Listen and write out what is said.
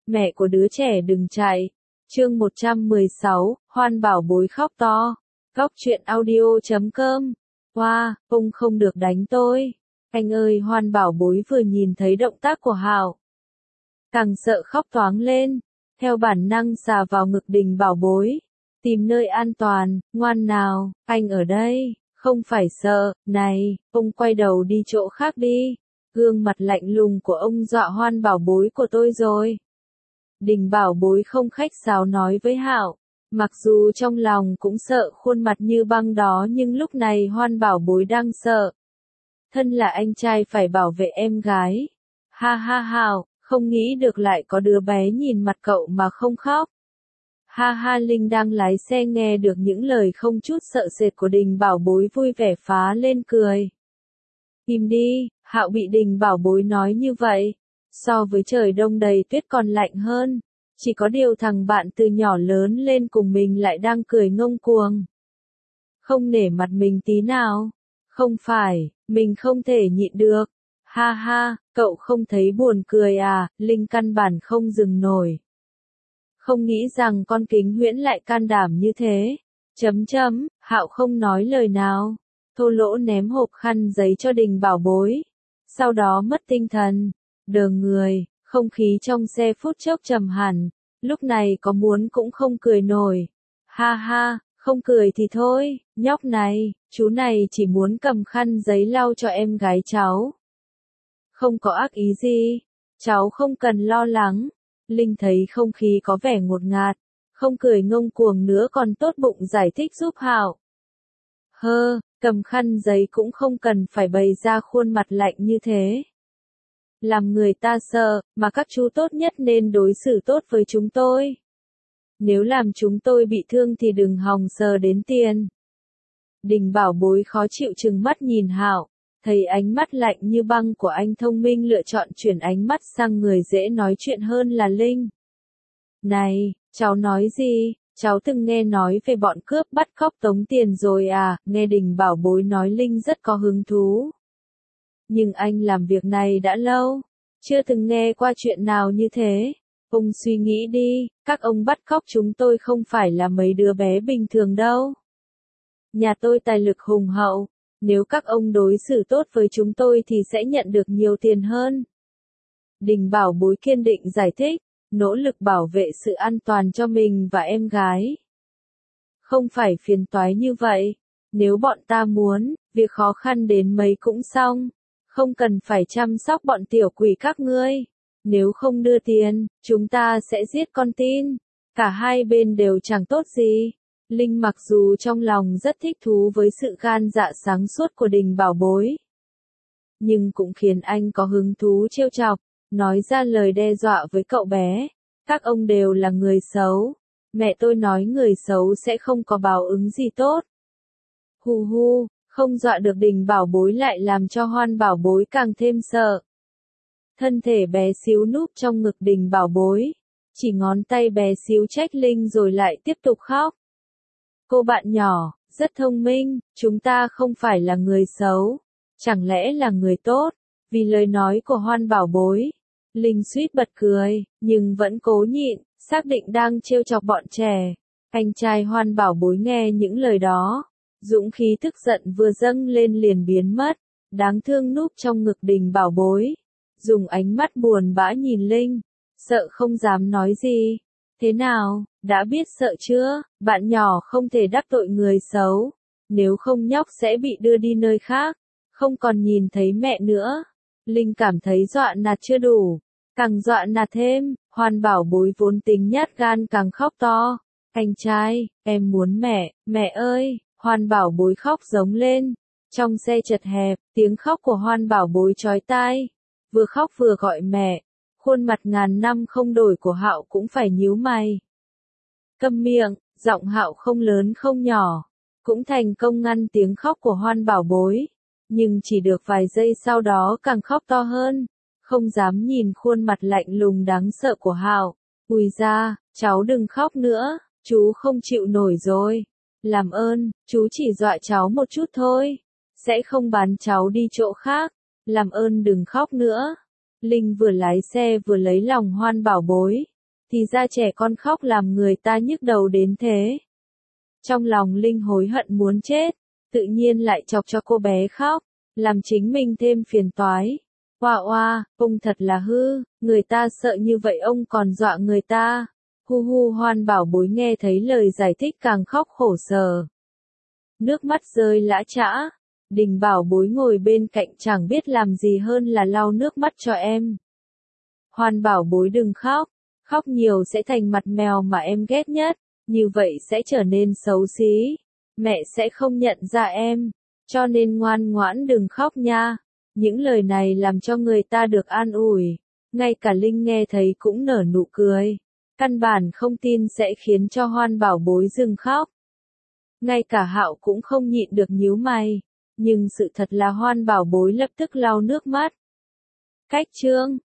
mẹ của đứa trẻ đừng chạy. Chương 116, Hoan bảo bối khóc to. Góc truyện audio.com. Wow, ông không được đánh tôi. Anh ơi, Hoan bảo bối vừa nhìn thấy động tác của Hạo, càng sợ khóc toáng lên, theo bản năng xà vào ngực Đình bảo bối. Tìm nơi an toàn, ngoan nào, anh ở đây, không phải sợ, này, ông quay đầu đi chỗ khác đi. Gương mặt lạnh lùng của ông dọa Hoan bảo bối của tôi rồi. Đình bảo bối không khách sáo nói với Hạo, mặc dù trong lòng cũng sợ khuôn mặt như băng đó nhưng lúc này Hoan bảo bối đang sợ. Thân là anh trai phải bảo vệ em gái. Ha ha Hạo, không nghĩ được lại có đứa bé nhìn mặt cậu mà không khóc. Ha ha Linh đang lái xe nghe được những lời không chút sợ sệt của Đình bảo bối vui vẻ phá lên cười. Im đi, Hạo bị Đình bảo bối nói như vậy. So với trời đông đầy tuyết còn lạnh hơn. Chỉ có điều thằng bạn từ nhỏ lớn lên cùng mình lại đang cười ngông cuồng. Không nể mặt mình tí nào. Không phải, mình không thể nhịn được. Ha ha, cậu không thấy buồn cười à, Linh căn bản không dừng nổi. Không nghĩ rằng con Kính Huyễn lại can đảm như thế. Hạo không nói lời nào. Thô lỗ ném hộp khăn giấy cho Đình bảo bối. Sau đó mất tinh thần. Đờ người, không khí trong xe phút chốc trầm hẳn. Lúc này có muốn cũng không cười nổi. Ha ha, không cười thì thôi, nhóc này, chú này chỉ muốn cầm khăn giấy lau cho em gái cháu. Không có ác ý gì, cháu không cần lo lắng. Linh thấy không khí có vẻ ngột ngạt, không cười ngông cuồng nữa còn tốt bụng giải thích giúp Hạo. Cầm khăn giấy cũng không cần phải bày ra khuôn mặt lạnh như thế. Làm người ta sợ, mà các chú tốt nhất nên đối xử tốt với chúng tôi. Nếu làm chúng tôi bị thương thì đừng hòng sờ đến tiền. Đình bảo bối khó chịu trừng mắt nhìn Hạo, thấy ánh mắt lạnh như băng của anh thông minh lựa chọn chuyển ánh mắt sang người dễ nói chuyện hơn là Linh. Này, cháu nói gì? Cháu từng nghe nói về bọn cướp bắt cóc tống tiền rồi à? Nghe Đình bảo bối nói Linh rất có hứng thú. Nhưng anh làm việc này đã lâu, chưa từng nghe qua chuyện nào như thế. Ông suy nghĩ đi, các ông bắt cóc chúng tôi không phải là mấy đứa bé bình thường đâu. Nhà tôi tài lực hùng hậu, nếu các ông đối xử tốt với chúng tôi thì sẽ nhận được nhiều tiền hơn. Đình bảo bối kiên định giải thích, nỗ lực bảo vệ sự an toàn cho mình và em gái. Không phải phiền toái như vậy, nếu bọn ta muốn, việc khó khăn đến mấy cũng xong. Không cần phải chăm sóc bọn tiểu quỷ các ngươi. Nếu không đưa tiền, chúng ta sẽ giết con tin. Cả hai bên đều chẳng tốt gì. Linh mặc dù trong lòng rất thích thú với sự gan dạ sáng suốt của Đình bảo bối, nhưng cũng khiến anh có hứng thú trêu chọc, nói ra lời đe dọa với cậu bé. Các ông đều là người xấu. Mẹ tôi nói người xấu sẽ không có báo ứng gì tốt. Hu hu. Không dọa được Đình bảo bối lại làm cho Hoan bảo bối càng thêm sợ. Thân thể bé xíu núp trong ngực Đình bảo bối. Chỉ ngón tay bé xíu trách Linh rồi lại tiếp tục khóc. Cô bạn nhỏ, rất thông minh, chúng ta không phải là người xấu. Chẳng lẽ là người tốt? Vì lời nói của Hoan bảo bối, Linh suýt bật cười, nhưng vẫn cố nhịn, xác định đang trêu chọc bọn trẻ. Anh trai Hoan bảo bối nghe những lời đó. Dũng khí tức giận vừa dâng lên liền biến mất, đáng thương núp trong ngực Đình bảo bối. Dùng ánh mắt buồn bã nhìn Linh, sợ không dám nói gì. Thế nào, đã biết sợ chưa? Bạn nhỏ không thể đắc tội người xấu, nếu không nhóc sẽ bị đưa đi nơi khác, không còn nhìn thấy mẹ nữa. Linh cảm thấy dọa nạt chưa đủ, càng dọa nạt thêm, Hoan bảo bối vốn tính nhát gan càng khóc to. Anh trai, em muốn mẹ, mẹ ơi! Hoan bảo bối khóc giống lên. Trong xe chật hẹp, tiếng khóc của Hoan bảo bối chói tai. Vừa khóc vừa gọi mẹ. Khuôn mặt ngàn năm không đổi của Hạo cũng phải nhíu mày. Câm miệng, giọng Hạo không lớn không nhỏ. Cũng thành công ngăn tiếng khóc của Hoan bảo bối. Nhưng chỉ được vài giây sau đó càng khóc to hơn. Không dám nhìn khuôn mặt lạnh lùng đáng sợ của Hạo. Ui ra, cháu đừng khóc nữa, chú không chịu nổi rồi. Làm ơn, chú chỉ dọa cháu một chút thôi. Sẽ không bán cháu đi chỗ khác. Làm ơn đừng khóc nữa. Linh vừa lái xe vừa lấy lòng Hoan bảo bối. Thì ra trẻ con khóc làm người ta nhức đầu đến thế. Trong lòng Linh hối hận muốn chết, tự nhiên lại chọc cho cô bé khóc, làm chính mình thêm phiền toái. Oa oa, ông thật là hư, người ta sợ như vậy ông còn dọa người ta. Hu hu, Hoan Bảo Bối nghe thấy lời giải thích càng khóc khổ sở. Nước mắt rơi lã chã. Đình Bảo Bối ngồi bên cạnh chẳng biết làm gì hơn là lau nước mắt cho em. Hoan Bảo Bối đừng khóc, khóc nhiều sẽ thành mặt mèo mà em ghét nhất, như vậy sẽ trở nên xấu xí. Mẹ sẽ không nhận ra em, cho nên ngoan ngoãn đừng khóc nha. Những lời này làm cho người ta được an ủi. Ngay cả Linh nghe thấy cũng nở nụ cười. Căn bản không tin sẽ khiến cho Hoan Bảo Bối dừng khóc. Ngay cả Hạo cũng không nhịn được nhíu mày. Nhưng sự thật là Hoan Bảo Bối lập tức lau nước mắt. Cách chương